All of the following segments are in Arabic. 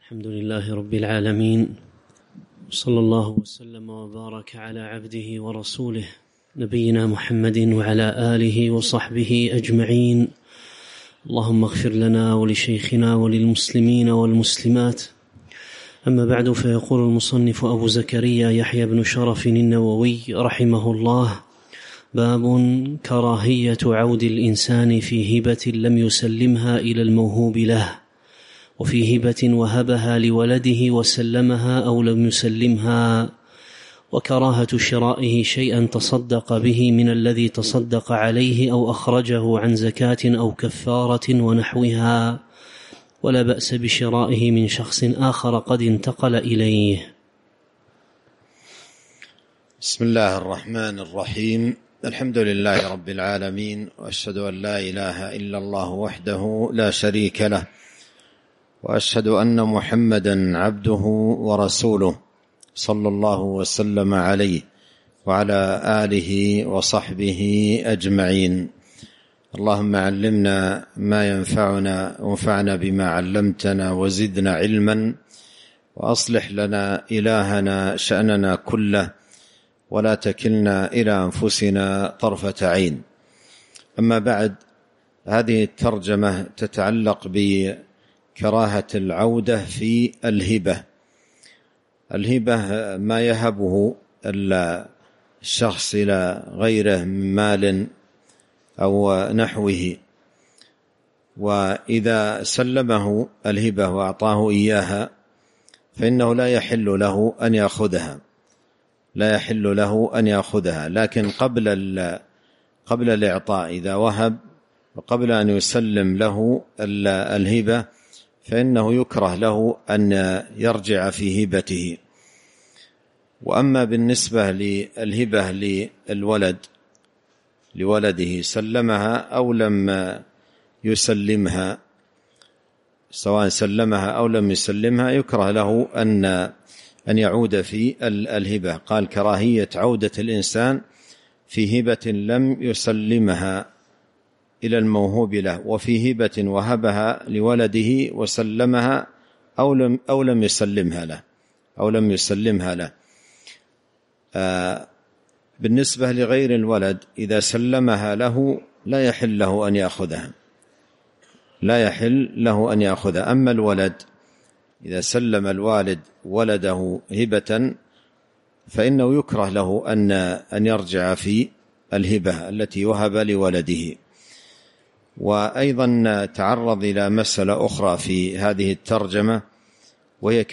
الحمد لله رب العالمين، صلى الله وسلم وبارك على عبده ورسوله نبينا محمد وعلى آله وصحبه أجمعين. اللهم اغفر لنا ولشيخنا وللمسلمين والمسلمات. أما بعد، فيقول المصنف أبو زكريا يحيى بن شرف النووي رحمه الله: باب كراهية عود الإنسان في هبة لم يسلمها إلى الموهوب له، وفي هبة وهبها لولده وسلمها أو لم يسلمها، وكراهة شرائه شيئا تصدق به من الذي تصدق عليه أو أخرجه عن زكاة أو كفارة ونحوها، ولا بأس بشرائه من شخص آخر قد انتقل إليه. بسم الله الرحمن الرحيم. الحمد لله رب العالمين، وأشهد أن لا إله إلا الله وحده لا شريك له، وأشهد أن محمدا عبده ورسوله صلى الله وسلم عليه وعلى آله وصحبه أجمعين. اللهم علمنا ما ينفعنا وانفعنا بما علمتنا وزدنا علما، وأصلح لنا إلهنا شأننا كله، ولا تكلنا إلى أنفسنا طرفة عين. أما بعد، هذه الترجمة تتعلق بكراهة العودة في الهبة. الهبة ما يهبه الشخص إلى غيره من مال أو نحوه، وإذا سلمه الهبة وأعطاه إياها فإنه لا يحل له أن يأخذها، لكن قبل الإعطاء إذا وهب وقبل أن يسلم له الهبة فإنه يكره له أن يرجع في هبته. وأما بالنسبة للهبة لولده سلمها أو لم يسلمها، سواء سلمها أو لم يسلمها، يكره له أن يعود في الهبة. قال: كراهية عودة الإنسان في هبة لم يسلمها إلى الموهوب له، وفي هبة وهبها لولده وسلمها أو لم يسلمها له. بالنسبة لغير الولد إذا سلمها له لا يحل له أن يأخذها. أما الولد إذا سلم الوالد ولده هبة فإنه يكره له أن يرجع في الهبة التي وهب لولده. وأيضا تعرض إلى مسألة أخرى في هذه الترجمة، وهي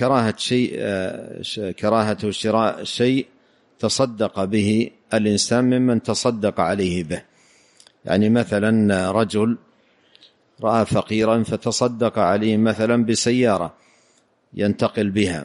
كراهة شراء شيء تصدق به الإنسان ممن تصدق عليه به. يعني مثلا رجل رأى فقيرا فتصدق عليه مثلا بسيارة ينتقل بها،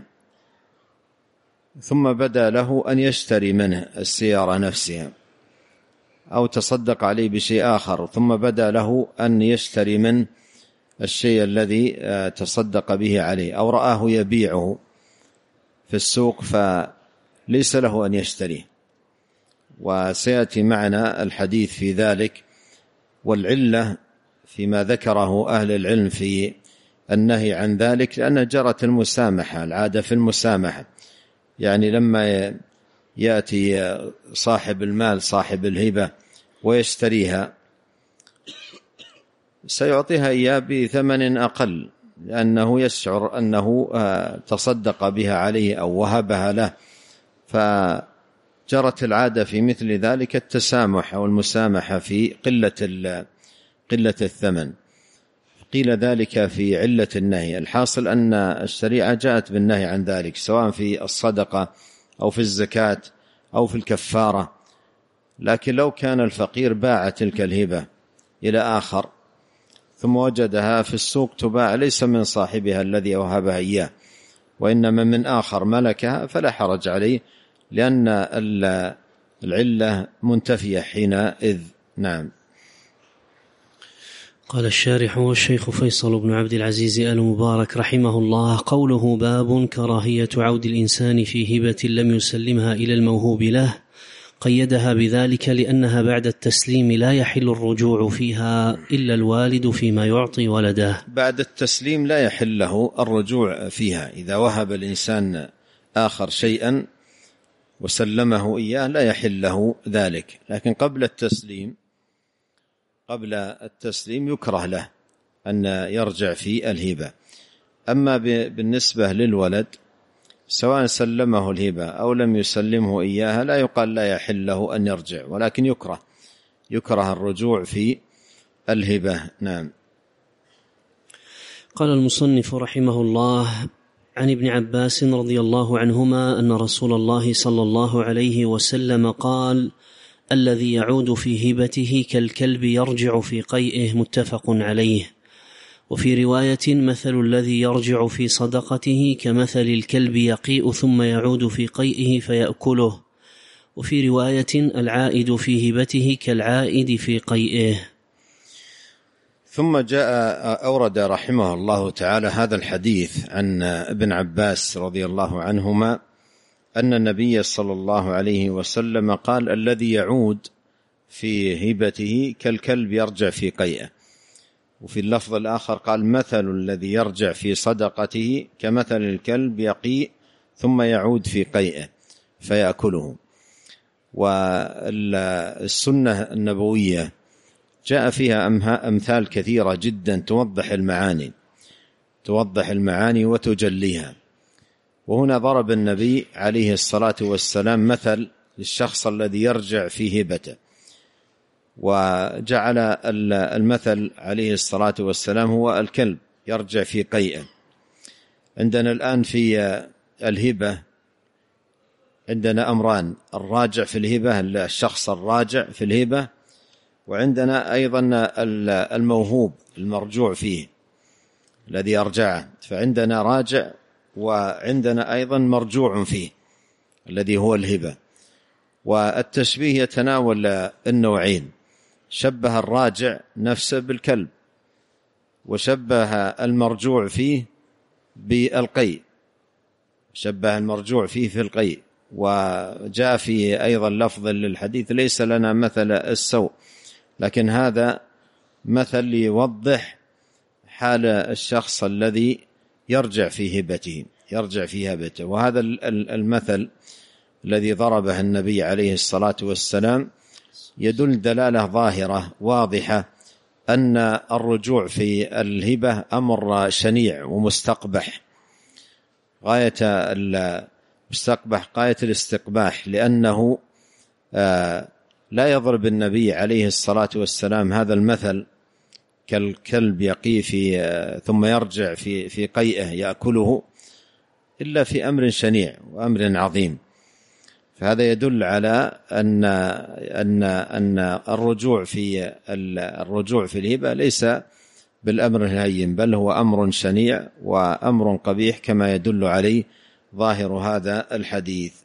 ثم بدا له أن يشتري منه السيارة نفسها، أو تصدق عليه بشيء آخر ثم بدا له أن يشتري من الشيء الذي تصدق به عليه، أو رآه يبيعه في السوق فليس له أن يشتريه. وسيأتي معنا الحديث في ذلك، والعلة فيما ذكره أهل العلم في النهي عن ذلك لأن جرت المسامحة، العادة في المسامحة. يعني لما يأتي صاحب المال صاحب الهبة ويشتريها سيعطيها إياه بثمن أقل، لأنه يشعر أنه تصدق بها عليه أو وهبها له، فجرت العادة في مثل ذلك التسامح أو المسامحة في قلة الثمن. قيل ذلك في علة النهي. الحاصل أن الشريعة جاءت بالنهي عن ذلك، سواء في الصدقة أو في الزكاة أو في الكفارة. لكن لو كان الفقير باع تلك الهبة إلى آخر ثم وجدها في السوق تباع ليس من صاحبها الذي وهبها إياه، وإنما من آخر ملكها، فلا حرج عليه، لأن العلة منتفية حينئذ. نعم. قال الشارح والشيخ فيصل بن عبد العزيز آل مبارك رحمه الله: قوله باب كراهية عود الإنسان في هبة لم يسلمها إلى الموهوب له، قيدها بذلك لأنها بعد التسليم لا يحل الرجوع فيها إلا الوالد فيما يعطي ولده. بعد التسليم لا يحل له الرجوع فيها، إذا وهب الإنسان آخر شيئا وسلمه إياه لا يحل له ذلك، لكن قبل التسليم يكره له أن يرجع في الهبة. أما بالنسبة للولد سواء سلمه الهبة أو لم يسلمه إياها لا يقال لا يحل له أن يرجع، ولكن يكره الرجوع في الهبة. نعم. قال المصنف رحمه الله: عن ابن عباس رضي الله عنهما أن رسول الله صلى الله عليه وسلم قال: الذي يعود في هبته كالكلب يرجع في قيئه، متفق عليه. وفي رواية: مثل الذي يرجع في صدقته كمثل الكلب يقيء ثم يعود في قيئه فيأكله. وفي رواية: العائد في هبته كالعائد في قيئه. ثم أورد رحمه الله تعالى هذا الحديث عن ابن عباس رضي الله عنهما أن النبي صلى الله عليه وسلم قال: الذي يعود في هبته كالكلب يرجع في قيئه. وفي اللفظ الآخر قال: مثل الذي يرجع في صدقته كمثل الكلب يقيء ثم يعود في قيئه فيأكله. والسنة النبوية جاء فيها أمثال كثيرة جدا توضح المعاني وتجليها. وهنا ضرب النبي عليه الصلاة والسلام مثل للشخص الذي يرجع في هبته، وجعل المثل عليه الصلاة والسلام هو الكلب يرجع في قيئه. عندنا الآن في الهبة عندنا أمران: الراجع في الهبة، الشخص الراجع في الهبة، وعندنا أيضا الموهوب المرجوع فيه الذي أرجعه. فعندنا راجع وعندنا أيضا مرجوع فيه الذي هو الهبة. والتشبيه يتناول النوعين: شبه الراجع نفسه بالكلب، وشبه المرجوع فيه بالقيء، شبه المرجوع فيه في القيء. وجاء في أيضا لفظ للحديث: ليس لنا مثل السوء، لكن هذا مثل يوضح حال الشخص الذي يرجع في هبته. وهذا المثل الذي ضربه النبي عليه الصلاة والسلام يدل دلالة ظاهرة واضحة أن الرجوع في الهبة أمر شنيع ومستقبح غاية الاستقباح، لأنه لا يضرب النبي عليه الصلاة والسلام هذا المثل كالكلب يقي ثم يرجع في قيئه يأكله إلا في أمر شنيع وأمر عظيم. فهذا يدل على أن الرجوع في الهبة ليس بالأمر الهين، بل هو أمر شنيع وأمر قبيح كما يدل عليه ظاهر هذا الحديث.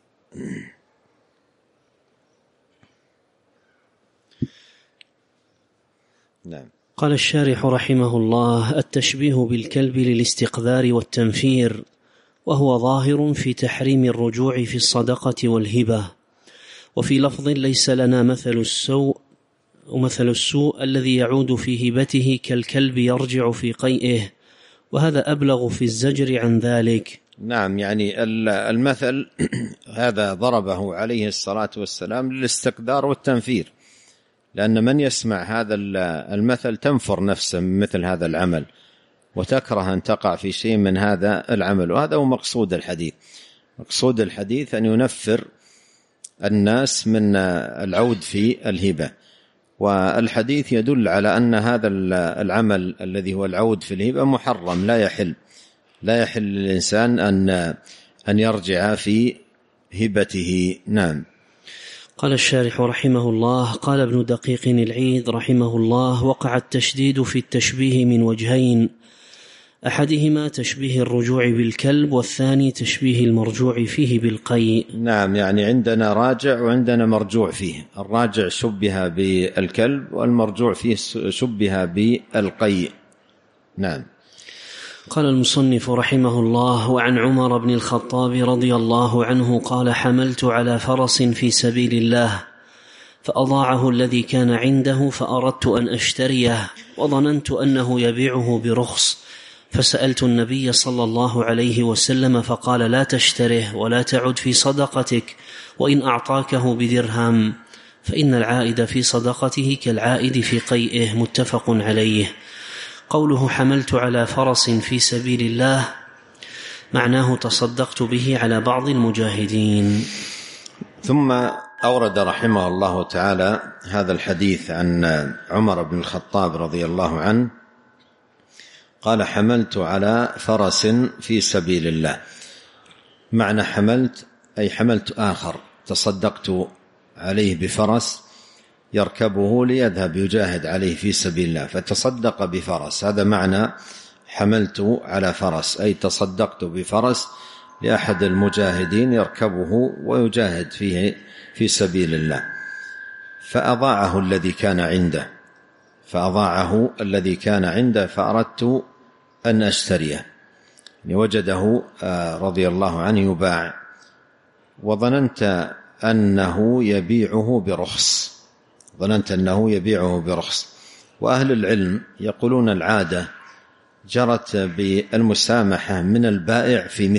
نعم. قال الشارح رحمه الله: التشبيه بالكلب للاستقذار والتنفير، وهو ظاهر في تحريم الرجوع في الصدقة والهبة. وفي لفظ: ليس لنا مثل السوء الذي يعود في هبته كالكلب يرجع في قيئه، وهذا أبلغ في الزجر عن ذلك. نعم، يعني المثل هذا ضربه عليه الصلاة والسلام للاستقذار والتنفير، لأن من يسمع هذا المثل تنفر نفسه من مثل هذا العمل وتكره أن تقع في شيء من هذا العمل. وهذا هو مقصود الحديث. مقصود الحديث أن ينفر الناس من العود في الهبة. والحديث يدل على أن هذا العمل الذي هو العود في الهبة محرم، لا يحل للإنسان أن يرجع في هبته. نعم. قال الشارح رحمه الله: قال ابن دقيق العيد رحمه الله: وقع التشديد في التشبيه من وجهين: أحدهما تشبيه الرجوع بالكلب، والثاني تشبيه المرجوع فيه بالقيء. نعم، يعني عندنا راجع وعندنا مرجوع فيه. الراجع شبه بالكلب والمرجوع فيه شبه بالقيء. نعم. قال المصنف رحمه الله: وعن عمر بن الخطاب رضي الله عنه قال: حملت على فرس في سبيل الله فأضاعه الذي كان عنده فأردت أن أشتريه وظننت أنه يبيعه برخص، فسألت النبي صلى الله عليه وسلم فقال: لا تشتره ولا تعد في صدقتك، وإن أعطاكه بدرهم فإن العائد في صدقته كالعائد في قيئه. متفق عليه. قوله حملت على فرس في سبيل الله معناه تصدقت به على بعض المجاهدين. ثم أورد رحمه الله تعالى هذا الحديث عن عمر بن الخطاب رضي الله عنه قال: حملت على فرس في سبيل الله. معنى حملت أي حملت آخر، تصدقت عليه بفرس يركبه ليذهب يجاهد عليه في سبيل الله، فتصدق بفرس. هذا معنى حملت على فرس، أي تصدقت بفرس لأحد المجاهدين يركبه ويجاهد فيه في سبيل الله. فأضاعه الذي كان عنده فأردت أن أشتريه، وجده رضي الله عنه يباع، وظننت أنه يبيعه برخص. وأهل العلم يقولون العادة جرت بالمسامحة من البائع في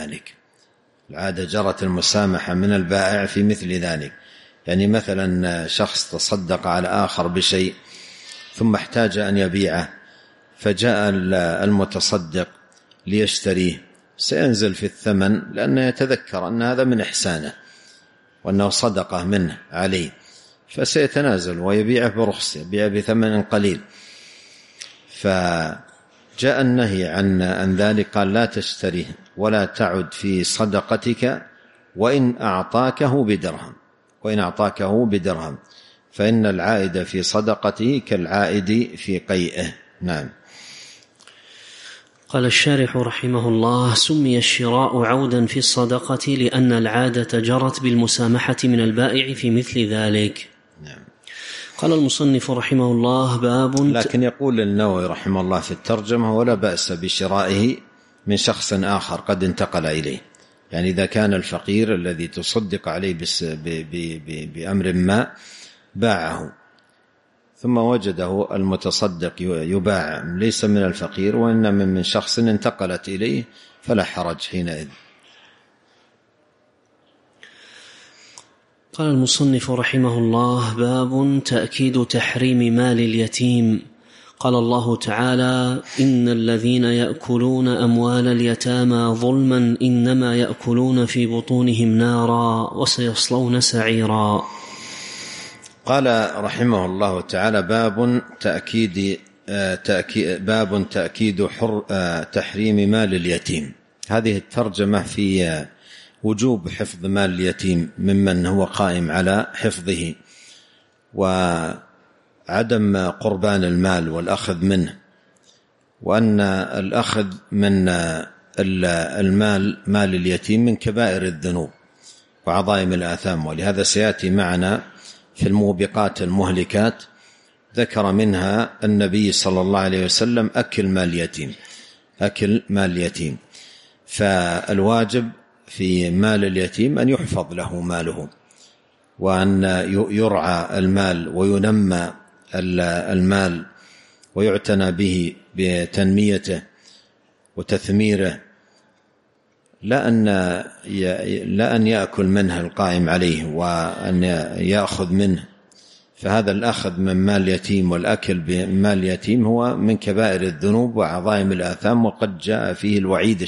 مثل ذلك. يعني مثلا شخص تصدق على آخر بشيء ثم احتاج أن يبيعه، فجاء المتصدق ليشتريه، سينزل في الثمن لأنه يتذكر أن هذا من إحسانه وأنه صدقة منه عليه، فسيتنازل ويبيعه برخص، يبيعه بثمن قليل. فجاء النهي عن ذلك، قال: لا تشتريه ولا تعد في صدقتك وإن أعطاكه بدرهم فإن العائد في صدقته كالعائد في قيئه. نعم. قال الشارح رحمه الله: سمي الشراء عودا في الصدقة لأن العادة جرت بالمسامحة من البائع في مثل ذلك. نعم. قال المصنف رحمه الله: باب. لكن يقول النووي رحمه الله في الترجمة: ولا بأس بشرائه من شخص آخر قد انتقل إليه. يعني إذا كان الفقير الذي تصدق عليه بأمر ما باعه ثم وجده المتصدق يباع ليس من الفقير وإنما من شخص انتقلت إليه، فلا حرج حينئذ. قال المصنف رحمه الله: باب تأكيد تحريم مال اليتيم. قال الله تعالى: إن الذين يأكلون أموال اليتامى ظلما إنما يأكلون في بطونهم نارا وسيصلون سعيرا. قال رحمه الله تعالى: باب تأكيد تحريم مال اليتيم. هذه الترجمة في وجوب حفظ مال اليتيم ممن هو قائم على حفظه، وعدم قربان المال والأخذ منه، وأن الأخذ من مال اليتيم من كبائر الذنوب وعظائم الآثام. ولهذا سيأتي معنا في الموبقات المهلكات ذكر منها النبي صلى الله عليه وسلم أكل مال اليتيم. فالواجب في مال اليتيم أن يحفظ له ماله، وأن يرعى المال وينمى المال ويعتنى به بتنميته وتثميره، لا أن يأكل منه القائم عليه وأن يأخذ منه. فهذا الأخذ من مال اليتيم والأكل بمال اليتيم هو من كبائر الذنوب وعظائم الآثام، وقد جاء فيه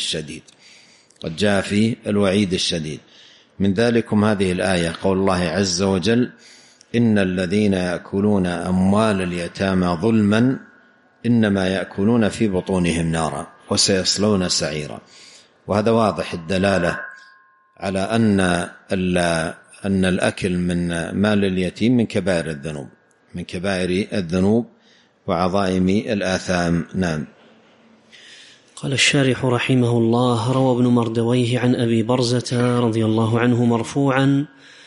الوعيد الشديد. من ذلكم هذه الآية، قول الله عز وجل: إن الذين يأكلون أموال اليتامى ظلما إنما يأكلون في بطونهم نارا وسيصلون سعيرا. وهذا واضح الدلالة على أن الأكل من مال اليتيم من كبائر الذنوب وعظائم الآثام. نعم. قال الشارح رحمه الله: روى ابن مردويه عن أبي برزة رضي الله عنه مرفوعا: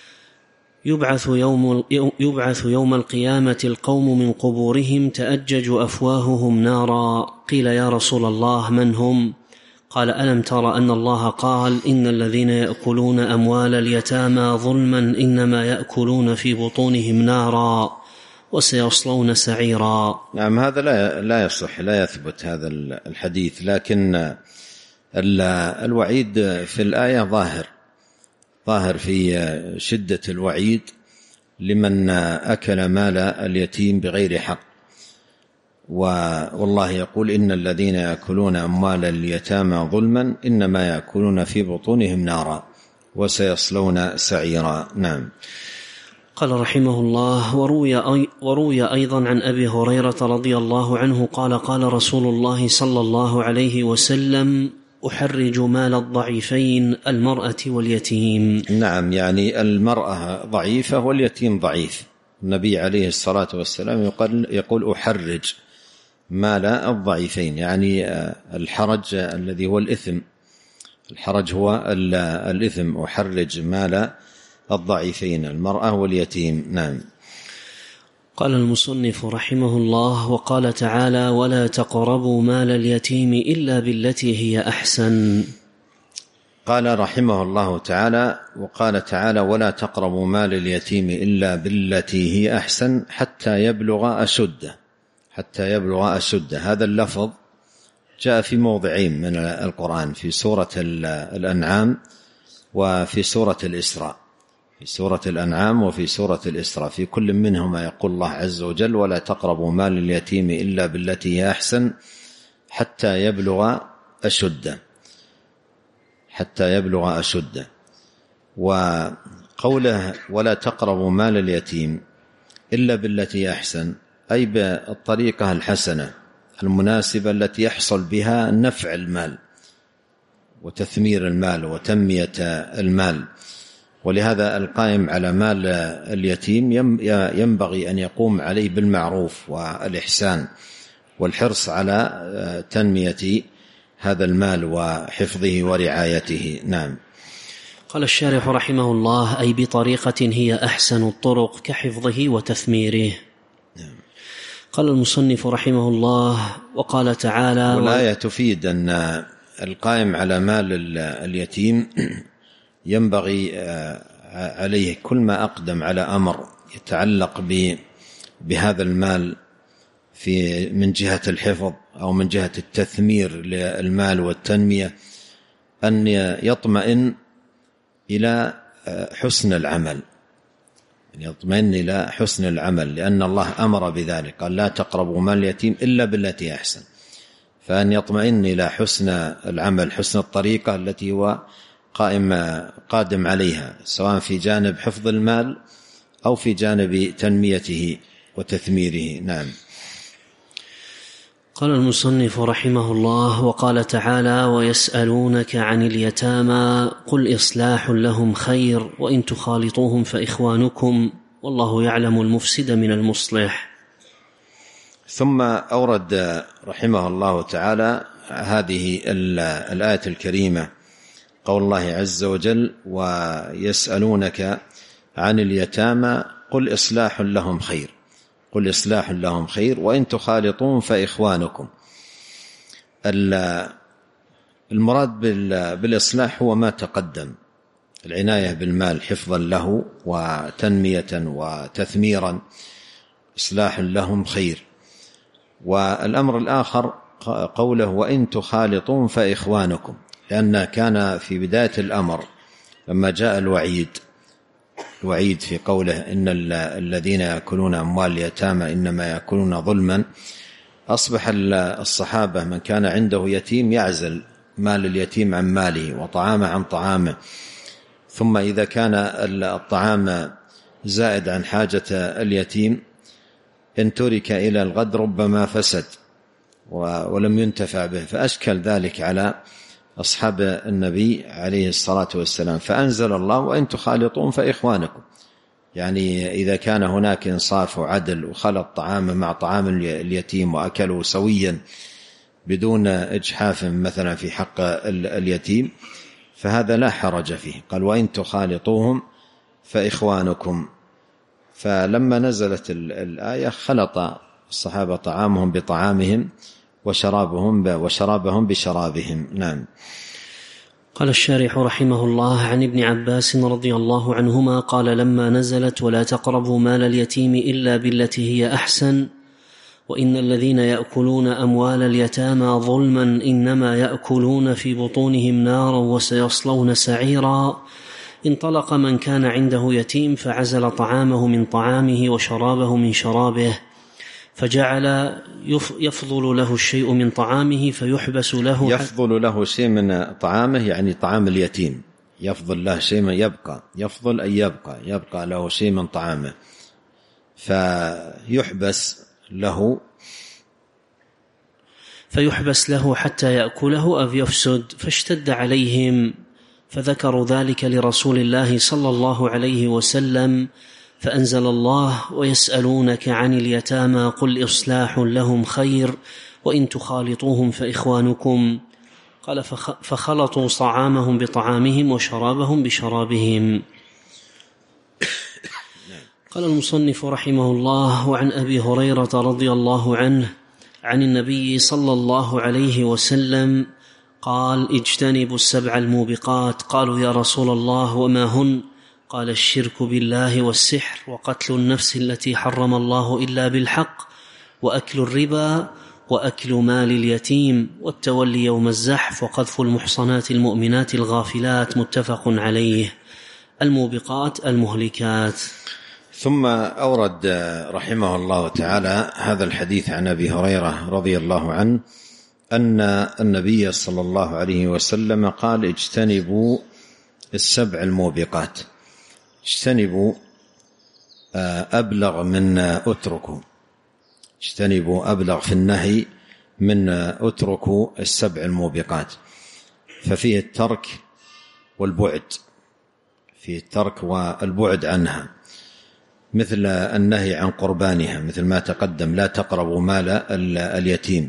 يبعث يوم القيامة القوم من قبورهم تأجج أفواههم نارا. قيل: يا رسول الله من هم؟ قال: ألم تر أن الله قال: إن الذين يأكلون أموال اليتامى ظلما إنما يأكلون في بطونهم نارا وسيصلون سعيرا. نعم، هذا لا يصح، لا يثبت هذا الحديث، لكن الوعيد في الآية ظاهر في شدة الوعيد لمن أكل مال اليتيم بغير حق. والله يقول: إن الذين يأكلون أموال اليتامى ظلما إنما يأكلون في بطونهم نارا وسيصلون سعيرا. نعم. قال رحمه الله: وروي أيضا عن أبي هريرة رضي الله عنه قال: قال رسول الله صلى الله عليه وسلم: أحرج مال الضعيفين المرأة واليتيم. نعم، يعني المرأة ضعيفة واليتيم ضعيف. النبي عليه الصلاة والسلام يقول: أحرج مال الضعيفين، يعني الحرج الذي هو الإثم، الحرج هو الإثم. أحرج مال الضعيفين المرأة واليتيم. نعم. قال المصنف رحمه الله: وقال تعالى: ولا تقربوا مال اليتيم إلا بالتي هي أحسن. قال رحمه الله تعالى: وقال تعالى: ولا تقربوا مال اليتيم إلا بالتي هي أحسن حتى يبلغ أشده. حتى يبلغ أشده، هذا اللفظ جاء في موضعين من القرآن، في سورة الأنعام وفي سورة الإسراء. في سورة الأنعام وفي سورة الإسراء، في كل منهما يقول الله عز وجل: ولا تقربوا مال اليتيم إلا بالتي هي أحسن حتى يبلغ أشده. حتى يبلغ أشده. وقوله ولا تقربوا مال اليتيم إلا بالتي أحسن، أي بالطريقة الحسنة المناسبة التي يحصل بها نفع المال وتثمير المال وتنمية المال. ولهذا القائم على مال اليتيم ينبغي أن يقوم عليه بالمعروف والإحسان والحرص على تنمية هذا المال وحفظه ورعايته. نعم. قال الشارح رحمه الله: أي بطريقة هي أحسن الطرق كحفظه وتثميره. نعم. قال المصنف رحمه الله: وقال تعالى: والآية تفيد أن القائم على مال اليتيم ينبغي عليه كل ما أقدم على أمر يتعلق بهذا المال من جهة الحفظ أو من جهة التثمير للمال والتنمية، أن يطمئن إلى حسن العمل، يطمئن إلى حسن العمل، لأن الله أمر بذلك، قال: لا تقربوا مال اليتيم إلا بالتي أحسن. فأن يطمئن إلى حسن العمل، حسن الطريقة التي هو قادم عليها، سواء في جانب حفظ المال أو في جانب تنميته وتثميره. نعم. قال المصنف رحمه الله: وقال تعالى: ويسألونك عن اليتامى قل إصلاح لهم خير وإن تخالطوهم فإخوانكم والله يعلم المفسد من المصلح. ثم أورد رحمه الله تعالى هذه الآية الكريمة، قول الله عز وجل: ويسألونك عن اليتامى قل إصلاح لهم خير. قل إصلاح لهم خير وإن تخالطون فإخوانكم. المراد بالإصلاح هو ما تقدم، العناية بالمال حفظا له وتنمية وتثميرا، إصلاح لهم خير. والأمر الآخر قوله: وإن تخالطون فإخوانكم، لأن كان في بداية الأمر لما جاء الوعيد في قوله: إن الذين يأكلون أموال اليتامى إنما يأكلون ظلما، أصبح الصحابة من كان عنده يتيم يعزل مال اليتيم عن ماله وطعامه عن طعامه، ثم إذا كان الطعام زائد عن حاجة اليتيم إن ترك إلى الغد ربما فسد ولم ينتفع به، فأشكل ذلك على أصحاب النبي عليه الصلاة والسلام، فأنزل الله: وإن تخالطون فإخوانكم. يعني إذا كان هناك إنصاف وعدل وخلط طعام مع طعام اليتيم وأكلوا سويا بدون إجحاف مثلا في حق اليتيم، فهذا لا حرج فيه. قال: وإن تخالطوهم فإخوانكم. فلما نزلت الآية خلط الصحابة طعامهم بطعامهم وشرابهم بشرابهم. نعم. قال الشارح رحمه الله: عن ابن عباس رضي الله عنهما قال: لما نزلت ولا تقربوا مال اليتيم إلا بالتي هي أحسن وإن الذين يأكلون أموال اليتامى ظلما إنما يأكلون في بطونهم نارا وسيصلون سعيرا، انطلق من كان عنده يتيم فعزل طعامه من طعامه وشرابه من شرابه، فجعل يفضل له الشيء من طعامه فيحبس له. يفضل له شيء من طعامه يعني طعام اليتيم، يفضل له شيء من يفضل أن يبقى له شيء من طعامه، فيحبس له حتى يأكله أو يفسد، فاشتد عليهم فذكروا ذلك لرسول الله صلى الله عليه وسلم، فأنزل الله: ويسألونك عن اليتامى قل إصلاح لهم خير وإن تخالطوهم فإخوانكم. قال: فخلطوا طعامهم بطعامهم وشرابهم بشرابهم. قال المصنف رحمه الله: وعن أبي هريرة رضي الله عنه عن النبي صلى الله عليه وسلم قال: اجتنبوا السبع الموبقات. قالوا: يا رسول الله وما هن؟ قال: الشرك بالله والسحر وقتل النفس التي حرم الله إلا بالحق وأكل الربا وأكل مال اليتيم والتولي يوم الزحف وقذف المحصنات المؤمنات الغافلات. متفق عليه. الموبقات المهلكات. ثم أورد رحمه الله تعالى هذا الحديث عن أبي هريرة رضي الله عنه أن النبي صلى الله عليه وسلم قال: اجتنبوا السبع الموبقات. اجتنبوا أبلغ من اتركوا، اجتنبوا أبلغ في النهي من اتركوا السبع الموبقات، ففيه الترك والبعد، فيه الترك والبعد عنها، مثل النهي عن قربانها، مثل ما تقدم: لا تقربوا مال اليتيم.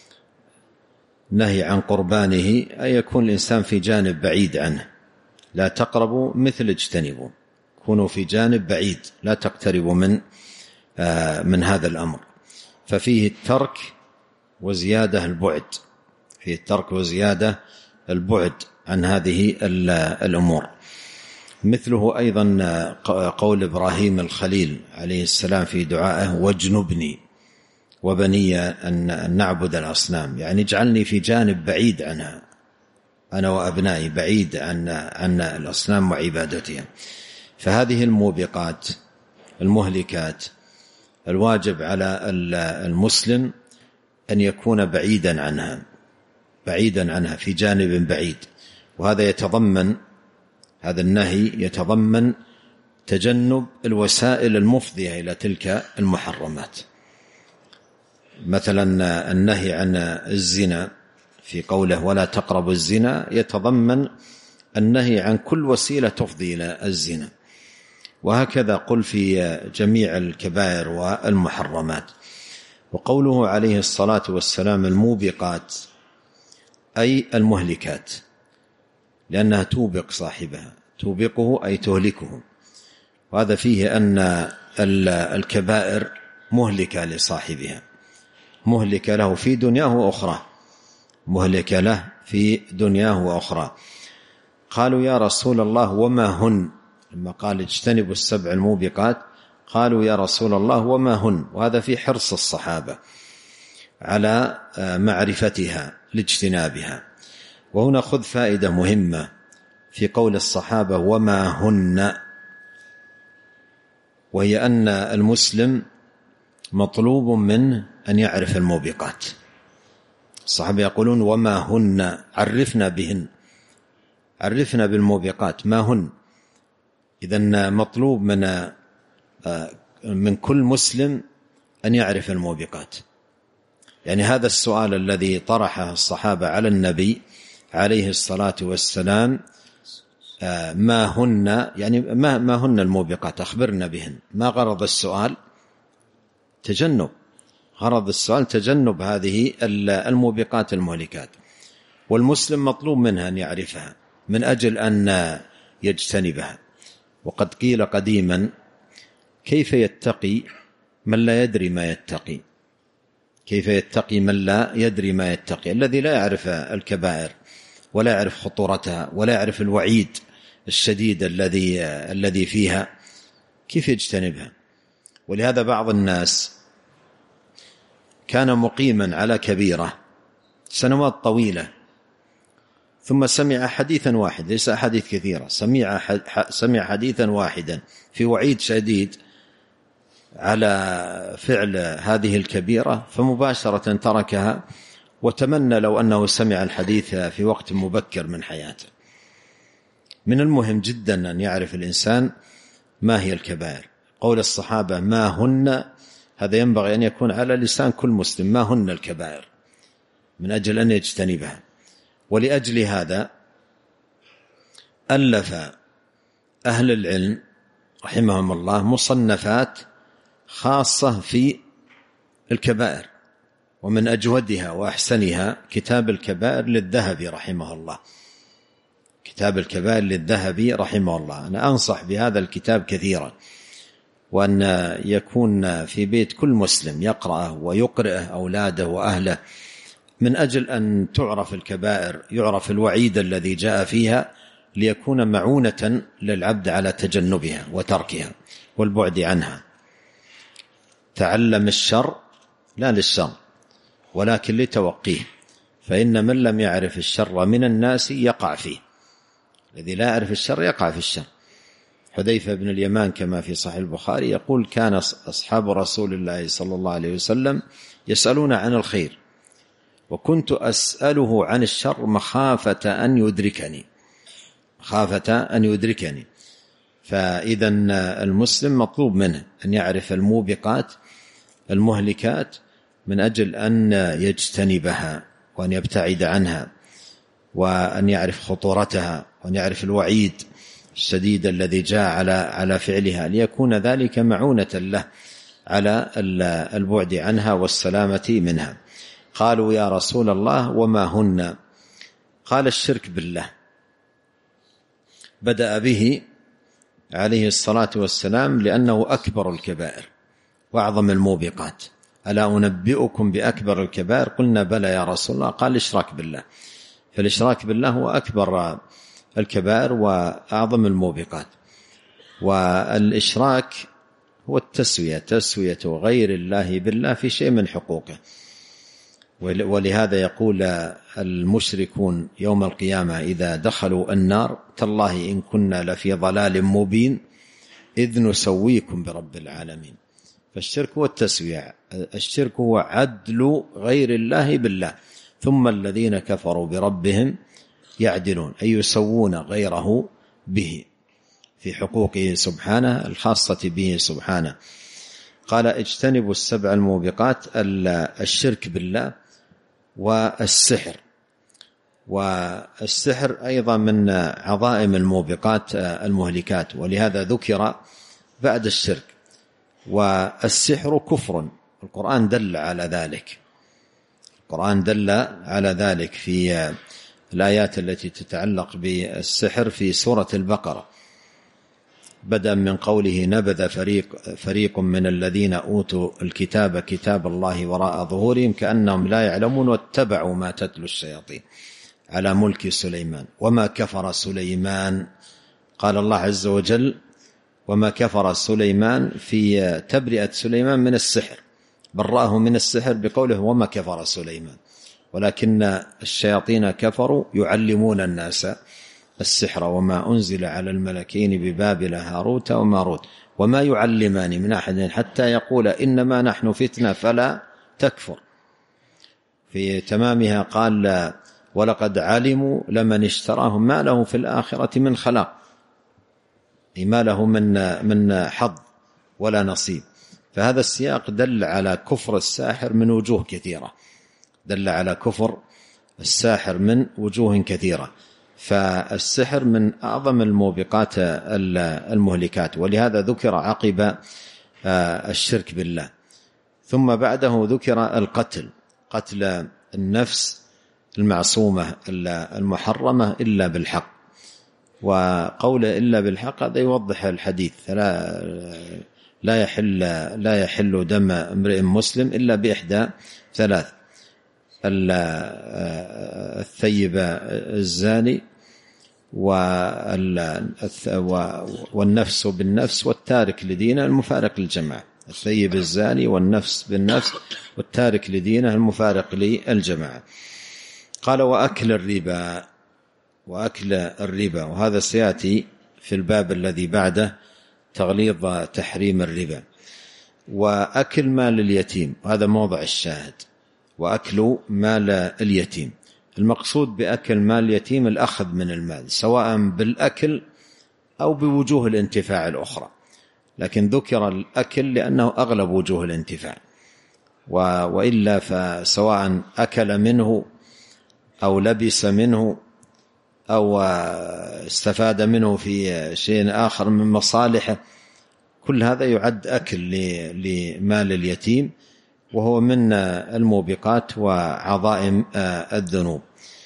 نهي عن قربانه أن يكون الإنسان في جانب بعيد عنه. لا تقربوا مثل اجتنبوا، كونوا في جانب بعيد، لا تقتربوا من هذا الأمر. ففيه الترك وزيادة البعد، فيه الترك وزيادة البعد عن هذه الأمور. مثله أيضا قول إبراهيم الخليل عليه السلام في دعائه: واجنبني وبني أن نعبد الأصنام، يعني اجعلني في جانب بعيد عنها، أنا وأبنائي بعيد عن الأصنام وعبادتها. فهذه الموبقات المهلكات الواجب على المسلم أن يكون بعيدا عنها في جانب بعيد. وهذا يتضمن، هذا النهي يتضمن تجنب الوسائل المفضية إلى تلك المحرمات. مثلا النهي عن الزنا في قوله: ولا تقربوا الزنا، يتضمن النهي عن كل وسيلة تفضي إلى الزنا. وهكذا قل في جميع الكبائر والمحرمات. وقوله عليه الصلاة والسلام الموبقات أي المهلكات، لأنها توبق صاحبها، توبقه أي تهلكه. وهذا فيه أن الكبائر مهلكة لصاحبها، مهلكة له في دنياه وأخرى، مهلكة له في دنياه وأخرى. قالوا: يا رسول الله وما هن؟ لما قال اجتنبوا السبع الموبقات قالوا: يا رسول الله وما هن؟ وهذا في حرص الصحابة على معرفتها لاجتنابها. وهنا خذ فائدة مهمة في قول الصحابة وما هن، وهي أن المسلم مطلوب منه أن يعرف الموبقات. الصحابة يقولون: وما هن؟ عرفنا بهن، عرفنا بالموبقات، ما هن؟ إذن مطلوب من كل مسلم أن يعرف الموبقات. يعني هذا السؤال الذي طرحه الصحابة على النبي عليه الصلاة والسلام: ما هن؟ يعني ما هن الموبقات؟ أخبرنا بهن. ما غرض السؤال؟ تجنب، غرض السؤال تجنب هذه الموبقات المهلكات. والمسلم مطلوب منها أن يعرفها من أجل أن يجتنبها. وقد قيل قديما: كيف يتقي من لا يدري ما يتقي؟ كيف يتقي من لا يدري ما يتقي؟ الذي لا يعرف الكبائر ولا يعرف خطورتها ولا يعرف الوعيد الشديد الذي فيها كيف يجتنبها؟ ولهذا بعض الناس كان مقيما على كبيرة سنوات طويلة ثم سمع حديثا واحد، ليس أحاديث كثيرة، سمع حديثا واحدا في وعيد شديد على فعل هذه الكبيرة، فمباشرة تركها وتمنى لو أنه سمع الحديث في وقت مبكر من حياته. من المهم جدا أن يعرف الإنسان ما هي الكبائر. قول الصحابة ما هن، هذا ينبغي أن يكون على لسان كل مسلم، ما هن الكبائر، من أجل أن يجتنبها. ولأجل هذا ألف أهل العلم رحمهم الله مصنفات خاصة في الكبائر، ومن أجودها وأحسنها كتاب الكبائر للذهبي رحمه الله. كتاب الكبائر للذهبي رحمه الله، أنا أنصح بهذا الكتاب كثيرا، وأن يكون في بيت كل مسلم يقرأه ويقرأه أولاده وأهله، من أجل أن تعرف الكبائر، يعرف الوعيد الذي جاء فيها، ليكون معونة للعبد على تجنبها وتركها والبعد عنها. تعلم الشر لا للشر ولكن لتوقيه، فإن من لم يعرف الشر من الناس يقع فيه. الذي لا يعرف الشر يقع في الشر. حذيفة بن اليمان كما في صحيح البخاري يقول كان أصحاب رسول الله صلى الله عليه وسلم يسألون عن الخير وكنت أسأله عن الشر مخافة أن يدركني. فإذا المسلم مطلوب منه أن يعرف الموبقات المهلكات من أجل أن يجتنبها وأن يبتعد عنها، وأن يعرف خطورتها، وأن يعرف الوعيد الشديد الذي جاء على فعلها، ليكون ذلك معونة له على البعد عنها والسلامة منها. قالوا يا رسول الله وما هن؟ قال الشرك بالله. بدأ به عليه الصلاة والسلام لأنه أكبر الكبائر وأعظم الموبقات. ألا أنبئكم بأكبر الكبائر؟ قلنا بلى يا رسول الله. قال الإشراك بالله. فالإشراك بالله هو أكبر الكبائر وأعظم الموبقات. والإشراك هو التسوية، تسوية غير الله بالله في شيء من حقوقه. ولهذا يقول المشركون يوم القيامة إذا دخلوا النار تالله إن كنا لفي ضلال مبين إذ نسويكم برب العالمين. فالشرك هو التسوية، الشرك هو عدل غير الله بالله. ثم الذين كفروا بربهم يعدلون، أي يسوون غيره به في حقوقه سبحانه الخاصة به سبحانه. قال اجتنبوا السبع الموبقات، الشرك بالله والسحر. والسحر أيضا من عظائم الموبقات المهلكات، ولهذا ذكر بعد الشرك. والسحر كفر، القرآن دل على ذلك. القرآن دل على ذلك في الآيات التي تتعلق بالسحر في سورة البقرة، بدءا من قوله نبذ فريق من الذين أوتوا الكتاب كتاب الله وراء ظهورهم كأنهم لا يعلمون واتبعوا ما تتلو الشياطين على ملك سليمان وما كفر سليمان. قال الله عز وجل وما كفر سليمان في تبرئة سليمان من السحر، برأه من السحر بقوله وما كفر سليمان، ولكن الشياطين كفروا يعلمون الناس السحر وما أنزل على الملكين ببابل هاروت وماروت وما يعلمان من أحد حتى يقول إنما نحن فتنة فلا تكفر. في تمامها قال ولقد علموا لمن اشتراه ما له في الآخرة من خلاق، ما له من حظ ولا نصيب. فهذا السياق دل على كفر الساحر من وجوه كثيرة، دل على كفر الساحر من وجوه كثيرة. فالسحر من أعظم الموبقات المهلكات، ولهذا ذكر عقب الشرك بالله. ثم بعده ذكر القتل، قتل النفس المعصومة المحرمة إلا بالحق. وقول إلا بالحق هذا يوضح الحديث لا يحل دم امرئ مسلم إلا بإحدى ثلاث: الثيب الزاني، والنفس بالنفس، والتارك لدينه المفارق للجماعة. الثيب الزاني والنفس بالنفس والتارك لدينه المفارق للجماعة. قال: وأكل الربا، وهذا سيأتي في الباب الذي بعده، تغليظ تحريم الربا. وأكل مال اليتيم، وهذا موضع الشاهد، وأكل مال اليتيم. المقصود بأكل مال اليتيم الأخذ من المال، سواء بالأكل أو بوجوه الانتفاع الأخرى، لكن ذكر الأكل لأنه أغلب وجوه الانتفاع، وإلا فسواء أكل منه أو لبس منه أو استفاد منه في شيء آخر من مصالحه، كل هذا يعد أكل لمال اليتيم، وهو من الموبقات وعظائم الذنوب.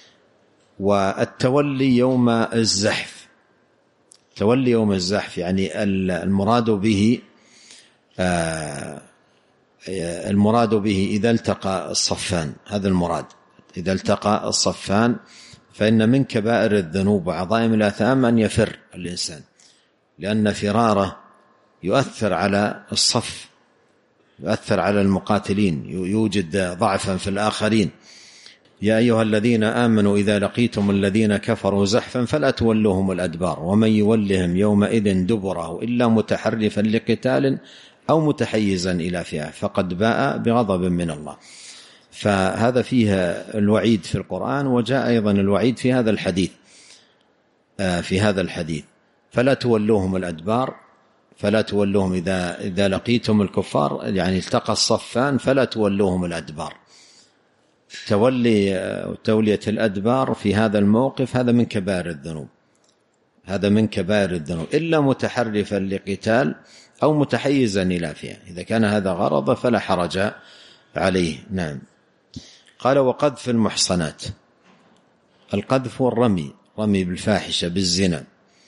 والتولي يوم الزحف، تولي يوم الزحف يعني المراد به إذا التقى الصفان، هذا المراد. إذا التقى الصفان، فإن من كبائر الذنوب وعظائم الآثام أن يفر الإنسان، لأن فراره يؤثر على الصف، يؤثر على المقاتلين، يوجد ضعفا في الآخرين. يا أيها الذين آمنوا إذا لقيتم الذين كفروا زحفا فلا تولوهم الأدبار ومن يولهم يومئذ دبره إلا متحرفا لقتال أو متحيزا إلى فئة فقد باء بغضب من الله. فهذا فيها الوعيد في القرآن، وجاء أيضا الوعيد في هذا الحديث فلا تولوهم الأدبار، فلا تولوهم إذا لقيتم الكفار، يعني التقى الصفان فلا تولوهم الأدبار. تولية الأدبار في هذا الموقف هذا من كبائر الذنوب، إلا متحرفا لقتال أو متحيزا إلى فئة، إذا كان هذا غرض فلا حرج عليه. نعم. قال: وقذف المحصنات. القذف والرمي، رمي بالفاحشة بالزنا.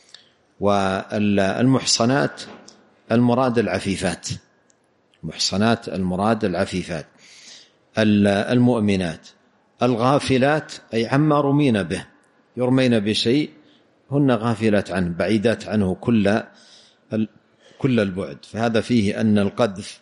والمحصنات المراد العفيفات، محصنات المراد العفيفات المؤمنات. الغافلات أي عما رمين به، يرمين بشيء هن غافلات عنه، بعيدات عنه كل البعد. فهذا فيه أن القذف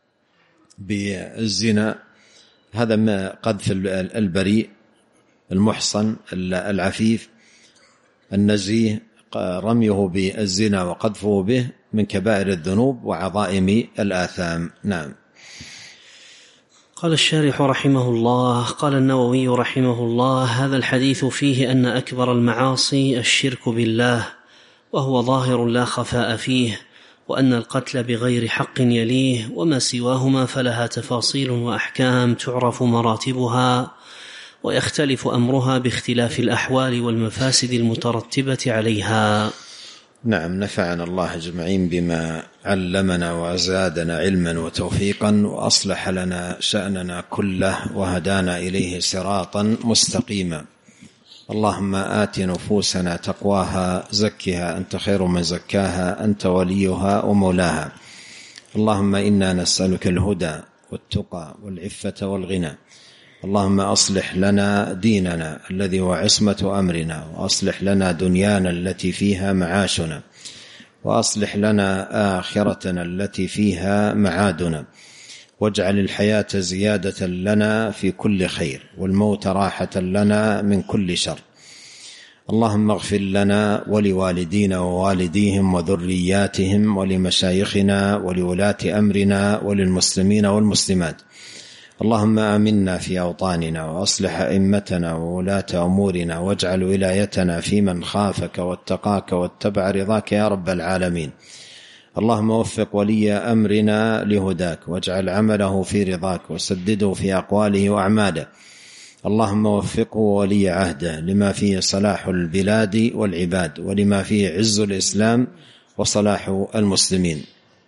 بالزنا هذا ما قذف البريء المحصن العفيف النزيه، رميه بالزنا وقذفه به من كبائر الذنوب وعظائم الآثام. نعم. قال الشارح رحمه الله: قال النووي رحمه الله: هذا الحديث فيه أن أكبر المعاصي الشرك بالله، وهو ظاهر لا خفاء فيه، وأن القتل بغير حق يليه، وما سواهما فلها تفاصيل وأحكام تعرف مراتبها ويختلف أمرها باختلاف الأحوال والمفاسد المترتبة عليها. نعم. نفعنا الله أجمعين بما علمنا وزادنا علما وتوفيقا، وأصلح لنا شأننا كله، وهدانا إليه صراطا مستقيما. اللهم آت نفوسنا تقواها، زكها أنت خير من زكاها، أنت وليها ومولاها. اللهم إنا نسألك الهدى والتقى والعفة والغنى. اللهم أصلح لنا ديننا الذي هو عصمة أمرنا، وأصلح لنا دنيانا التي فيها معاشنا، وأصلح لنا آخرتنا التي فيها معادنا، واجعل الحياة زيادة لنا في كل خير، والموت راحة لنا من كل شر. اللهم اغفر لنا ولوالدينا ووالديهم وذرياتهم ولمشايخنا ولولاة أمرنا وللمسلمين والمسلمات. اللهم آمنا في أوطاننا، وأصلح أئمتنا وولاة أمورنا، واجعل ولايتنا في من خافك واتقاك واتبع رضاك يا رب العالمين. اللهم وفق ولي أمرنا لهداك، واجعل عمله في رضاك، وسدده في أقواله وأعماله. اللهم وفقه ولي عهده لما فيه صلاح البلاد والعباد، ولما فيه عز الإسلام وصلاح المسلمين.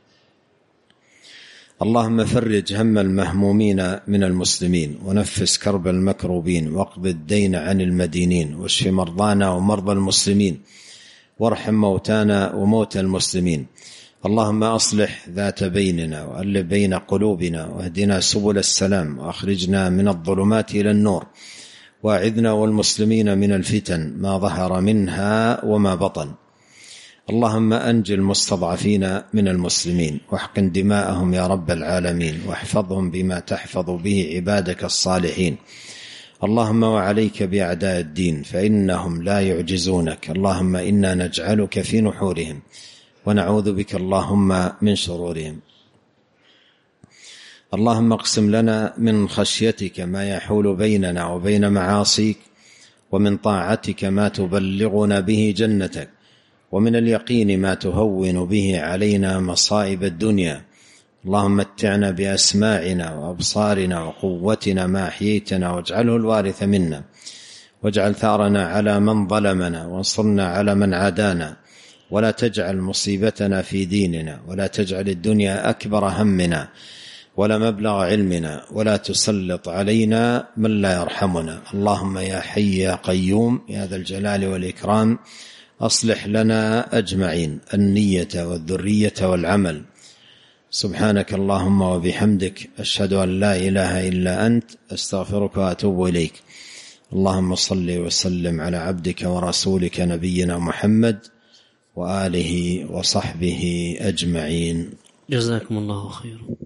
اللهم فرج هم المهمومين من المسلمين، ونفس كرب المكروبين، واقض الدين عن المدينين، واشف مرضانا ومرضى المسلمين، وارحم موتانا وموتى المسلمين. اللهم أصلح ذات بيننا وألف بين قلوبنا واهدنا سبل السلام وأخرجنا من الظلمات إلى النور وأعذنا والمسلمين من الفتن ما ظهر منها وما بطن. اللهم أنجِ المستضعفين من المسلمين واحقن دماءهم يا رب العالمين واحفظهم بما تحفظ به عبادك الصالحين. اللهم وعليك بأعداء الدين فإنهم لا يعجزونك. اللهم إنا نجعلك في نحورهم ونعوذ بك اللهم من شرورهم. اللهم اقسم لنا من خشيتك ما يحول بيننا وبين معاصيك ومن طاعتك ما تبلغنا به جنتك ومن اليقين ما تهون به علينا مصائب الدنيا. اللهم متعنا بأسماعنا وأبصارنا وقوتنا ما أحييتنا واجعله الوارث منا واجعل ثأرنا على من ظلمنا وانصرنا على من عادانا ولا تجعل مصيبتنا في ديننا ولا تجعل الدنيا أكبر همنا ولا مبلغ علمنا ولا تسلط علينا من لا يرحمنا. اللهم يا حي يا قيوم يا ذا الجلال والإكرام أصلح لنا أجمعين النية والذرية والعمل. سبحانك اللهم وبحمدك أشهد أن لا إله إلا أنت أستغفرك وأتوب إليك. اللهم صل وسلم على عبدك ورسولك نبينا محمد وآله وصحبه أجمعين. جزاكم الله خيرا.